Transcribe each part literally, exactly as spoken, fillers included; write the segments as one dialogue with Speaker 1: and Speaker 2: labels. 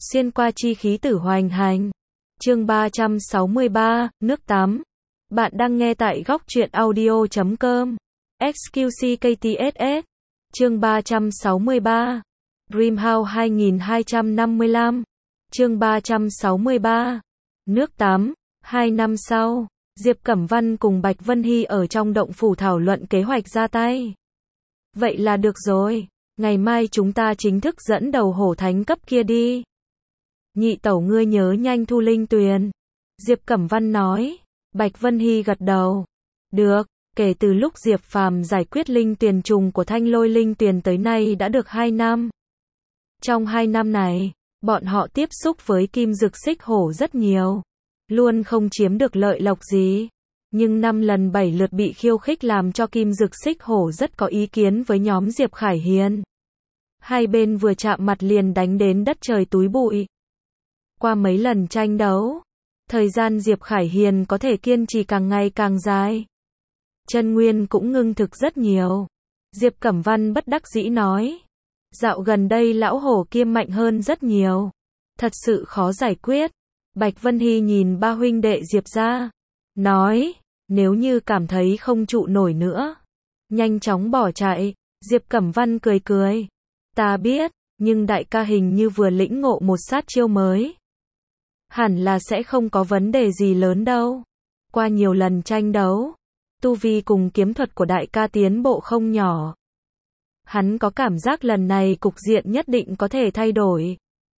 Speaker 1: Xuyên qua chi khí tử hoành hành. Chương ba trăm sáu mươi ba, nước tắm. Bạn đang nghe tại góc truyện audio chấm com. ích quy xê ca tê ét ét. Chương ba trăm sáu mươi ba. Dreamhouse hai nghìn hai trăm năm mươi lăm. Chương ba trăm sáu mươi ba. Nước tắm. Hai năm sau, Diệp Cẩm Văn cùng Bạch Vân Hy ở trong động phủ thảo luận kế hoạch ra tay. Vậy là được rồi, ngày mai chúng ta chính thức dẫn đầu hổ thánh cấp kia đi. Nhị tẩu ngươi nhớ nhanh thu linh tuyền. Diệp Cẩm Văn nói. Bạch Vân Hy gật đầu. Được, kể từ lúc Diệp Phàm giải quyết linh tuyền trùng của thanh lôi linh tuyền tới nay đã được hai năm. Trong hai năm này, bọn họ tiếp xúc với kim dực xích hổ rất nhiều. Luôn không chiếm được lợi lộc gì. Nhưng năm lần bảy lượt bị khiêu khích làm cho kim dực xích hổ rất có ý kiến với nhóm Diệp Khải Hiền. Hai bên vừa chạm mặt liền đánh đến đất trời túi bụi. Qua mấy lần tranh đấu, thời gian Diệp Khải Hiền có thể kiên trì càng ngày càng dài. Chân nguyên cũng ngưng thực rất nhiều. Diệp Cẩm Văn bất đắc dĩ nói. Dạo gần đây lão hổ kia mạnh hơn rất nhiều. Thật sự khó giải quyết. Bạch Vân Hy nhìn ba huynh đệ Diệp ra. Nói, nếu như cảm thấy không trụ nổi nữa, nhanh chóng bỏ chạy. Diệp Cẩm Văn cười cười. Ta biết, nhưng đại ca hình như vừa lĩnh ngộ một sát chiêu mới. Hẳn là sẽ không có vấn đề gì lớn đâu. Qua nhiều lần tranh đấu, tu vi cùng kiếm thuật của đại ca tiến bộ không nhỏ. Hắn có cảm giác lần này cục diện nhất định có thể thay đổi.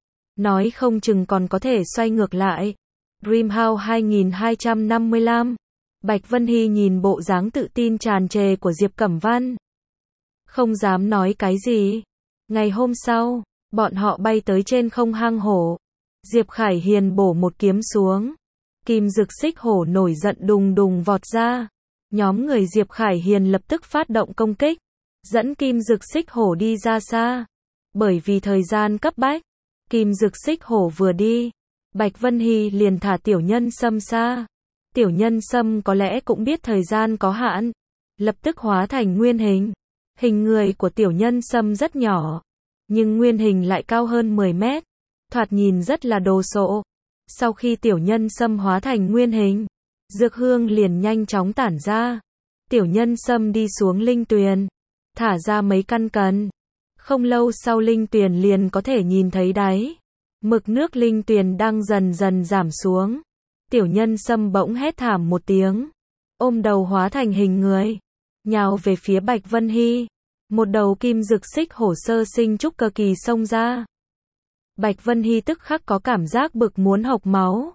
Speaker 1: Nói không chừng còn có thể xoay ngược lại. Dreamhouse hai nghìn hai trăm năm mươi lăm. Bạch Vân Hy nhìn bộ dáng tự tin tràn trề của Diệp Cẩm Văn. Không dám nói cái gì. Ngày hôm sau, bọn họ bay tới trên không hang hổ. Diệp Khải Hiền bổ một kiếm xuống. Kim dực xích hổ nổi giận đùng đùng vọt ra. Nhóm người Diệp Khải Hiền lập tức phát động công kích. Dẫn kim dực xích hổ đi ra xa. Bởi vì thời gian cấp bách, kim dực xích hổ vừa đi, Bạch Vân Hy liền thả tiểu nhân sâm xa. Tiểu nhân sâm có lẽ cũng biết thời gian có hạn. Lập tức hóa thành nguyên hình. Hình người của tiểu nhân sâm rất nhỏ. Nhưng nguyên hình lại cao hơn mười mét. Thoạt nhìn rất là đồ sộ. Sau khi tiểu nhân sâm hóa thành nguyên hình, dược hương liền nhanh chóng tản ra. Tiểu nhân sâm đi xuống linh tuyền, thả ra mấy căn cần. Không lâu sau linh tuyền liền có thể nhìn thấy đáy. Mực nước linh tuyền đang dần dần giảm xuống. Tiểu nhân sâm bỗng hét thảm một tiếng, ôm đầu hóa thành hình người, nhào về phía Bạch Vân Hy. Một đầu kim dực xích hổ sơ sinh trúc cơ kỳ xông ra. Bạch Vân Hy tức khắc có cảm giác bực muốn hộc máu.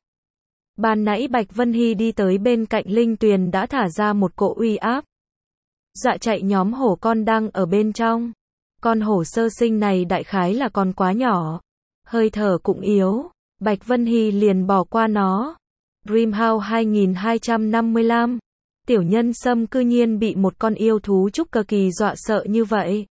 Speaker 1: Ban nãy Bạch Vân Hy đi tới bên cạnh linh tuyền đã thả ra một cỗ uy áp. Dọa chạy nhóm hổ con đang ở bên trong. Con hổ sơ sinh này đại khái là còn quá nhỏ. Hơi thở cũng yếu. Bạch Vân Hy liền bỏ qua nó. Dreamhouse hai nghìn hai trăm năm mươi lăm. Tiểu nhân sâm cư nhiên bị một con yêu thú trúc cơ kỳ dọa sợ như vậy.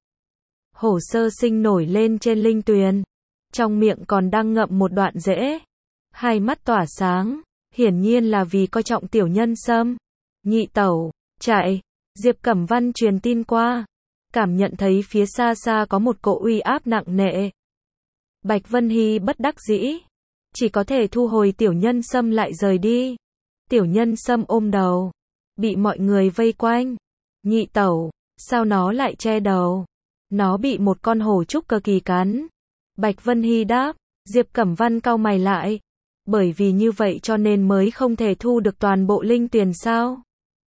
Speaker 1: Hổ sơ sinh nổi lên trên linh tuyền. Trong miệng còn đang ngậm một đoạn rễ. Hai mắt tỏa sáng. Hiển nhiên là vì coi trọng tiểu nhân sâm. Nhị tẩu, chạy. Diệp Cẩm Văn truyền tin qua. Cảm nhận thấy phía xa xa có một cỗ uy áp nặng nề. Bạch Vân Hy bất đắc dĩ. Chỉ có thể thu hồi tiểu nhân sâm lại rời đi. Tiểu nhân sâm ôm đầu. Bị mọi người vây quanh. Nhị tẩu, sao nó lại che đầu? Nó bị một con hổ trúc cơ kỳ cắn. Bạch Vân Hy đáp. Diệp Cẩm Văn cau mày lại. Bởi vì như vậy cho nên mới không thể thu được toàn bộ linh tuyền sao?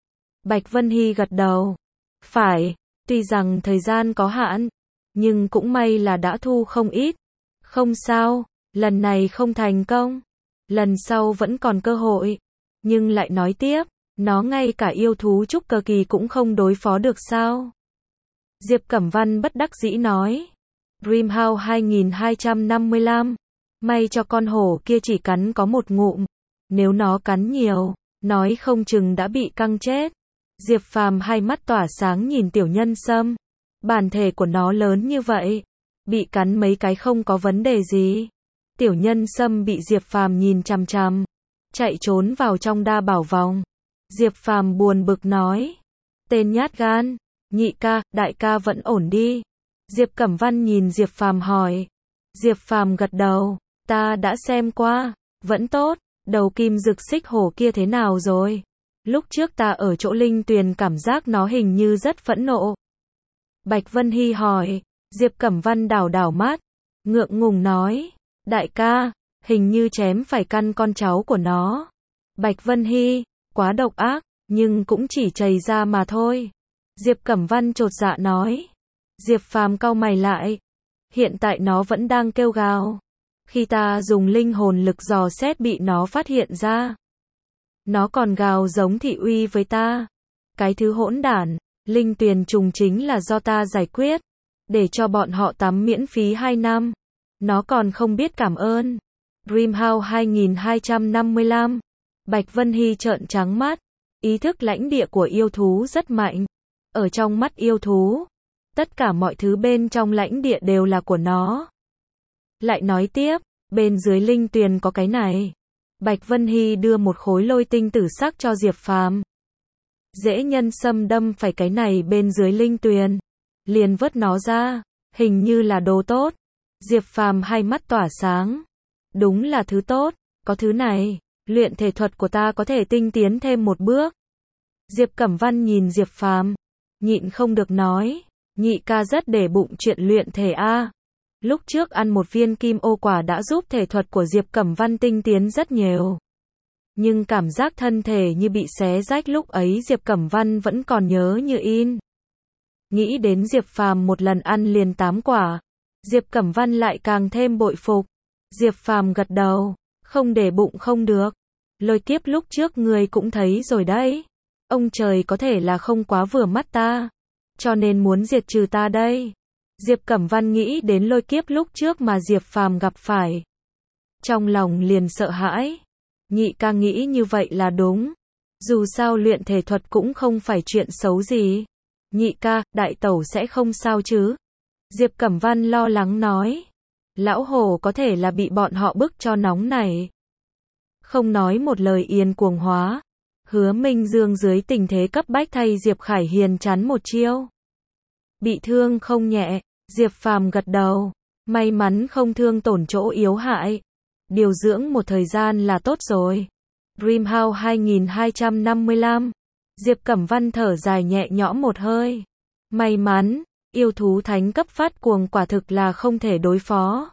Speaker 1: Bạch Vân Hy gật đầu. Phải, tuy rằng thời gian có hạn, nhưng cũng may là đã thu không ít. Không sao, lần này không thành công. Lần sau vẫn còn cơ hội. Nhưng lại nói tiếp, nó ngay cả yêu thú trúc cơ kỳ cũng không đối phó được sao? Diệp Cẩm Văn bất đắc dĩ nói. Dreamhouse hai nghìn hai trăm năm mươi lăm. May cho con hổ kia chỉ cắn có một ngụm. Nếu nó cắn nhiều, nói không chừng đã bị căng chết. Diệp Phàm hai mắt tỏa sáng nhìn tiểu nhân sâm. Bản thể của nó lớn như vậy. Bị cắn mấy cái không có vấn đề gì. Tiểu nhân sâm bị Diệp Phàm nhìn chằm chằm. Chạy trốn vào trong đa bảo vòng. Diệp Phàm buồn bực nói. Tên nhát gan. Nhị ca, đại ca vẫn ổn đi. Diệp Cẩm Văn nhìn Diệp Phàm hỏi. Diệp Phàm gật đầu. Ta đã xem qua, vẫn tốt. Đầu kim dực xích hổ kia thế nào rồi? Lúc trước ta ở chỗ linh tuyền cảm giác nó hình như rất phẫn nộ. Bạch Vân Hy hỏi. Diệp Cẩm Văn đảo đảo mắt, ngượng ngùng nói. Đại ca, hình như chém phải căn con cháu của nó. Bạch Vân Hy, quá độc ác, nhưng cũng chỉ chầy ra mà thôi. Diệp Cẩm Văn chột dạ nói. Diệp Phàm cau mày lại. Hiện tại nó vẫn đang kêu gào. Khi ta dùng linh hồn lực dò xét bị nó phát hiện ra. Nó còn gào giống thị uy với ta. Cái thứ hỗn đản, linh tuyền trùng chính là do ta giải quyết. Để cho bọn họ tắm miễn phí hai năm. Nó còn không biết cảm ơn. Dreamhouse hai nghìn hai trăm năm mươi lăm. Bạch Vân Hy trợn trắng mắt. Ý thức lãnh địa của yêu thú rất mạnh. Ở trong mắt yêu thú, tất cả mọi thứ bên trong lãnh địa đều là của nó. Lại nói tiếp, bên dưới linh tuyền có cái này. Bạch Vân Hy đưa một khối lôi tinh tử sắc cho Diệp Phàm. Dễ nhân xâm đâm phải cái này bên dưới linh tuyền. Liền vớt nó ra, hình như là đồ tốt. Diệp Phàm hai mắt tỏa sáng. Đúng là thứ tốt, có thứ này, luyện thể thuật của ta có thể tinh tiến thêm một bước. Diệp Cẩm Văn nhìn Diệp Phàm, nhịn không được nói, nhị ca rất để bụng chuyện luyện thể a. Lúc trước ăn một viên kim ô quả đã giúp thể thuật của Diệp Cẩm Văn tinh tiến rất nhiều. Nhưng cảm giác thân thể như bị xé rách lúc ấy Diệp Cẩm Văn vẫn còn nhớ như in. Nghĩ đến Diệp Phàm một lần ăn liền tám quả, Diệp Cẩm Văn lại càng thêm bội phục. Diệp Phàm gật đầu, không để bụng không được. Lôi kiếp lúc trước người cũng thấy rồi đấy. Ông trời có thể là không quá vừa mắt ta, cho nên muốn diệt trừ ta đây. Diệp Cẩm Văn nghĩ đến lôi kiếp lúc trước mà Diệp Phàm gặp phải. Trong lòng liền sợ hãi. Nhị ca nghĩ như vậy là đúng. Dù sao luyện thể thuật cũng không phải chuyện xấu gì. Nhị ca, đại tẩu sẽ không sao chứ? Diệp Cẩm Văn lo lắng nói. Lão Hồ có thể là bị bọn họ bức cho nóng này. Không nói một lời yên cuồng hóa. Hứa Minh Dương dưới tình thế cấp bách thay Diệp Khải Hiền chắn một chiêu. Bị thương không nhẹ, Diệp Phàm gật đầu. May mắn không thương tổn chỗ yếu hại. Điều dưỡng một thời gian là tốt rồi. Dreamhouse hai nghìn hai trăm năm mươi lăm. Diệp Cẩm Văn thở dài nhẹ nhõm một hơi. May mắn, yêu thú thánh cấp phát cuồng quả thực là không thể đối phó.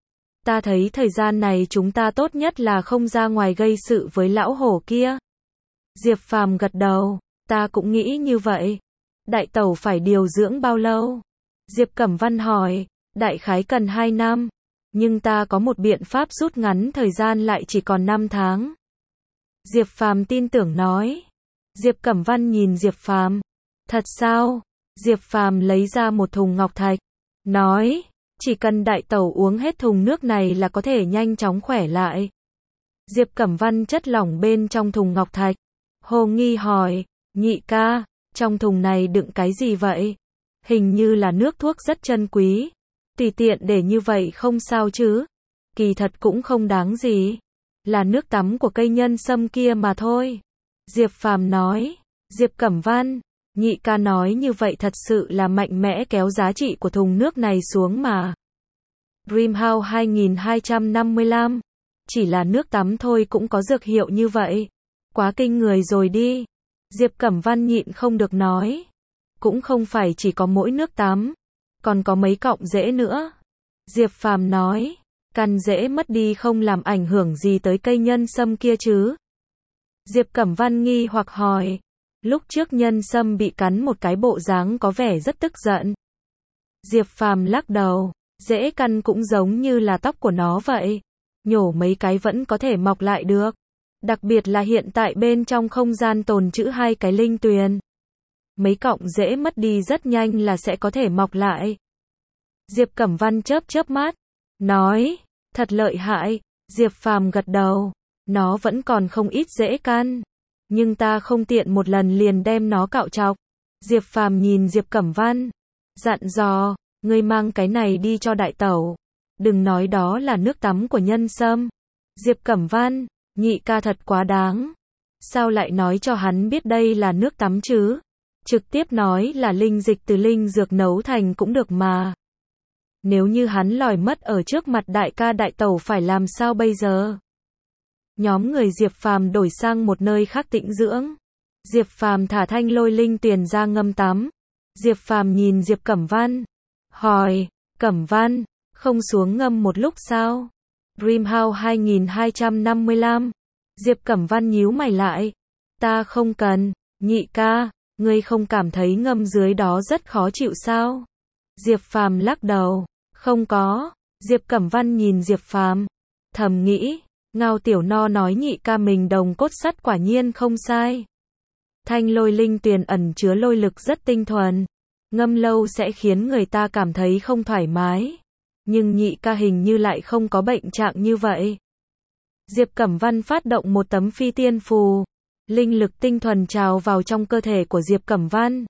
Speaker 1: Ta thấy thời gian này chúng ta tốt nhất là không ra ngoài gây sự với lão hổ kia. Diệp Phàm gật đầu, ta cũng nghĩ như vậy. Đại tẩu phải điều dưỡng bao lâu? Diệp Cẩm Văn hỏi, đại khái cần hai năm. Nhưng ta có một biện pháp rút ngắn thời gian lại chỉ còn năm tháng. Diệp Phàm tin tưởng nói. Diệp Cẩm Văn nhìn Diệp Phàm. Thật sao? Diệp Phàm lấy ra một thùng ngọc thạch. Nói, chỉ cần đại tẩu uống hết thùng nước này là có thể nhanh chóng khỏe lại. Diệp Cẩm Văn chất lỏng bên trong thùng ngọc thạch. Hồ Nghi hỏi, nhị ca, trong thùng này đựng cái gì vậy? Hình như là nước thuốc rất chân quý. Tùy tiện để như vậy không sao chứ? Kỳ thật cũng không đáng gì. Là nước tắm của cây nhân sâm kia mà thôi. Diệp Phàm nói. Diệp Cẩm Văn, nhị ca nói như vậy thật sự là mạnh mẽ kéo giá trị của thùng nước này xuống mà. Dreamhouse hai nghìn hai trăm năm mươi lăm. Chỉ là nước tắm thôi cũng có dược hiệu như vậy. Quá kinh người rồi đi. Diệp Cẩm Văn nhịn không được nói. Cũng không phải chỉ có mỗi nước tắm. Còn có mấy cọng rễ nữa. Diệp Phàm nói. Căn rễ mất đi không làm ảnh hưởng gì tới cây nhân sâm kia chứ? Diệp Cẩm Văn nghi hoặc hỏi. Lúc trước nhân sâm bị cắn một cái bộ dáng có vẻ rất tức giận. Diệp Phàm lắc đầu. Rễ căn cũng giống như là tóc của nó vậy. Nhổ mấy cái vẫn có thể mọc lại được. Đặc biệt là hiện tại bên trong không gian tồn trữ hai cái linh tuyền. Mấy cọng rễ mất đi rất nhanh là sẽ có thể mọc lại. Diệp Cẩm Văn chớp chớp mắt. Nói, thật lợi hại. Diệp Phàm gật đầu. Nó vẫn còn không ít rễ căn. Nhưng ta không tiện một lần liền đem nó cạo chọc. Diệp Phàm nhìn Diệp Cẩm Văn. Dặn dò, ngươi mang cái này đi cho đại tẩu. Đừng nói đó là nước tắm của nhân sâm. Diệp Cẩm Văn, nhị ca thật quá đáng. Sao lại nói cho hắn biết đây là nước tắm chứ? Trực tiếp nói là linh dịch từ linh dược nấu thành cũng được mà. Nếu như hắn lòi mất ở trước mặt đại ca đại tẩu phải làm sao bây giờ? Nhóm người Diệp Phàm đổi sang một nơi khác tĩnh dưỡng. Diệp Phàm thả Thanh Lôi Linh Tuyền ra ngâm tắm. Diệp Phàm nhìn Diệp Cẩm Văn, hỏi, Cẩm Văn, không xuống ngâm một lúc sao? Dreamhouse hai nghìn hai trăm năm mươi lăm. Diệp Cẩm Văn nhíu mày lại. Ta không cần, nhị ca, ngươi không cảm thấy ngâm dưới đó rất khó chịu sao? Diệp Phàm lắc đầu, không có. Diệp Cẩm Văn nhìn Diệp Phàm, thầm nghĩ, Ngao Tiểu No nói nhị ca mình đồng cốt sắt quả nhiên không sai. Thanh Lôi Linh Tuyền ẩn chứa lôi lực rất tinh thuần, ngâm lâu sẽ khiến người ta cảm thấy không thoải mái. Nhưng nhị ca hình như lại không có bệnh trạng như vậy. Diệp Cẩm Văn phát động một tấm phi tiên phù. Linh lực tinh thuần trào vào trong cơ thể của Diệp Cẩm Văn.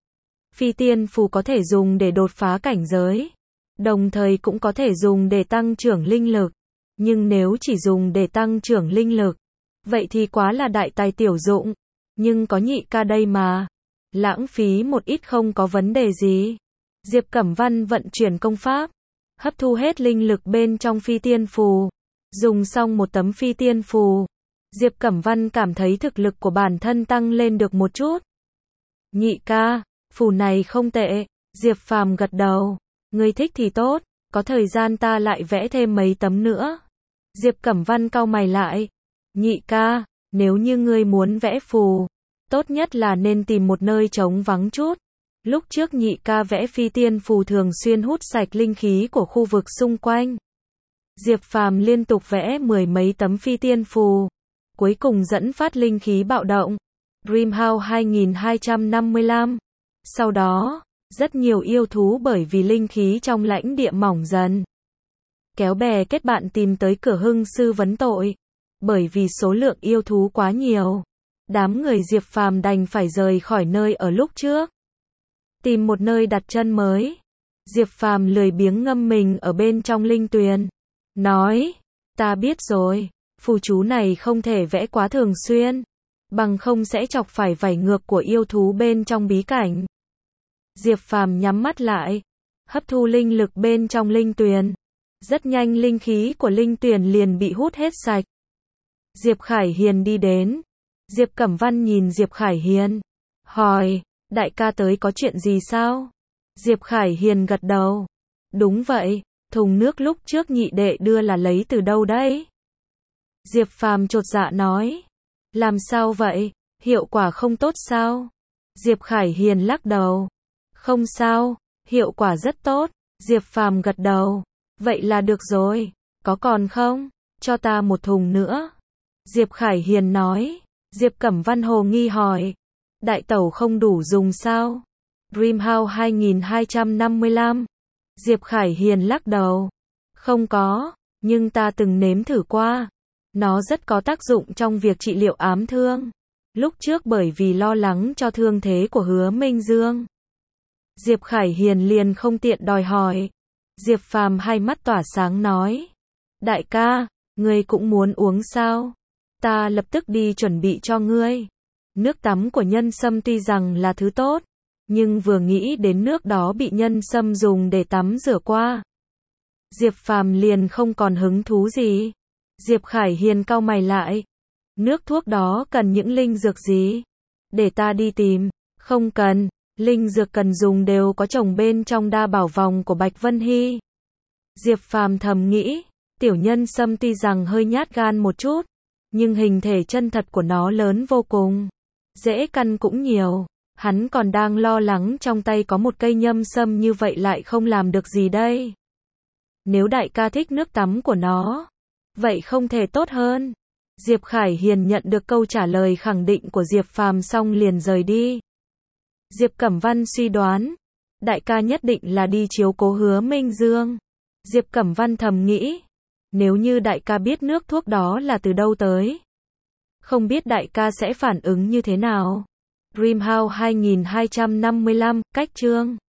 Speaker 1: Phi tiên phù có thể dùng để đột phá cảnh giới, đồng thời cũng có thể dùng để tăng trưởng linh lực. Nhưng nếu chỉ dùng để tăng trưởng linh lực, vậy thì quá là đại tài tiểu dụng. Nhưng có nhị ca đây mà, lãng phí một ít không có vấn đề gì. Diệp Cẩm Văn vận chuyển công pháp, hấp thu hết linh lực bên trong phi tiên phù. Dùng xong một tấm phi tiên phù, Diệp Cẩm Văn cảm thấy thực lực của bản thân tăng lên được một chút. Nhị ca, phù này không tệ. Diệp Phàm gật đầu. Ngươi thích thì tốt, có thời gian ta lại vẽ thêm mấy tấm nữa. Diệp Cẩm Văn cau mày lại. Nhị ca, nếu như ngươi muốn vẽ phù, tốt nhất là nên tìm một nơi trống vắng chút. Lúc trước nhị ca vẽ phi tiên phù thường xuyên hút sạch linh khí của khu vực xung quanh. Diệp Phàm liên tục vẽ mười mấy tấm phi tiên phù, cuối cùng dẫn phát linh khí bạo động. Dreamhouse hai nghìn hai trăm năm mươi lăm. Sau đó, rất nhiều yêu thú bởi vì linh khí trong lãnh địa mỏng dần, kéo bè kết bạn tìm tới cửa Hưng sư vấn tội. Bởi vì số lượng yêu thú quá nhiều, đám người Diệp Phàm đành phải rời khỏi nơi ở lúc trước, tìm một nơi đặt chân mới. Diệp Phàm lười biếng ngâm mình ở bên trong linh tuyền, nói, ta biết rồi, phù chú này không thể vẽ quá thường xuyên, bằng không sẽ chọc phải vảy ngược của yêu thú bên trong bí cảnh. Diệp Phàm nhắm mắt lại, hấp thu linh lực bên trong linh tuyền. Rất nhanh linh khí của linh tuyền liền bị hút hết sạch. Diệp Khải Hiền đi đến. Diệp Cẩm Văn nhìn Diệp Khải Hiền, hỏi, đại ca tới có chuyện gì sao? Diệp Khải Hiền gật đầu. Đúng vậy, thùng nước lúc trước nhị đệ đưa là lấy từ đâu đấy? Diệp Phàm chột dạ nói. Làm sao vậy, hiệu quả không tốt sao? Diệp Khải Hiền lắc đầu. Không sao, hiệu quả rất tốt. Diệp Phàm gật đầu. Vậy là được rồi, có còn không? Cho ta một thùng nữa. Diệp Khải Hiền nói. Diệp Cẩm Văn hồ nghi hỏi. Đại tẩu không đủ dùng sao? Dreamhouse hai nghìn hai trăm năm mươi lăm. Diệp Khải Hiền lắc đầu. Không có, nhưng ta từng nếm thử qua. Nó rất có tác dụng trong việc trị liệu ám thương. Lúc trước bởi vì lo lắng cho thương thế của Hứa Minh Dương, Diệp Khải Hiền liền không tiện đòi hỏi. Diệp Phàm hai mắt tỏa sáng nói. Đại ca, ngươi cũng muốn uống sao? Ta lập tức đi chuẩn bị cho ngươi. Nước tắm của nhân sâm tuy rằng là thứ tốt, nhưng vừa nghĩ đến nước đó bị nhân sâm dùng để tắm rửa qua, Diệp Phàm liền không còn hứng thú gì. Diệp Khải Hiền cau mày lại. Nước thuốc đó cần những linh dược gì? Để ta đi tìm. Không cần, linh dược cần dùng đều có trồng bên trong đa bảo vòng của Bạch Vân Hy. Diệp Phàm thầm nghĩ, tiểu nhân sâm tuy rằng hơi nhát gan một chút, nhưng hình thể chân thật của nó lớn vô cùng, dễ căn cũng nhiều. Hắn còn đang lo lắng trong tay có một cây nhâm sâm như vậy lại không làm được gì đây. Nếu đại ca thích nước tắm của nó, vậy không thể tốt hơn. Diệp Khải Hiền nhận được câu trả lời khẳng định của Diệp Phàm xong liền rời đi. Diệp Cẩm Văn suy đoán, đại ca nhất định là đi chiếu cố Hứa Minh Dương. Diệp Cẩm Văn thầm nghĩ, nếu như đại ca biết nước thuốc đó là từ đâu tới, không biết đại ca sẽ phản ứng như thế nào. Dreamhouse hai nghìn hai trăm năm mươi lăm, cách chương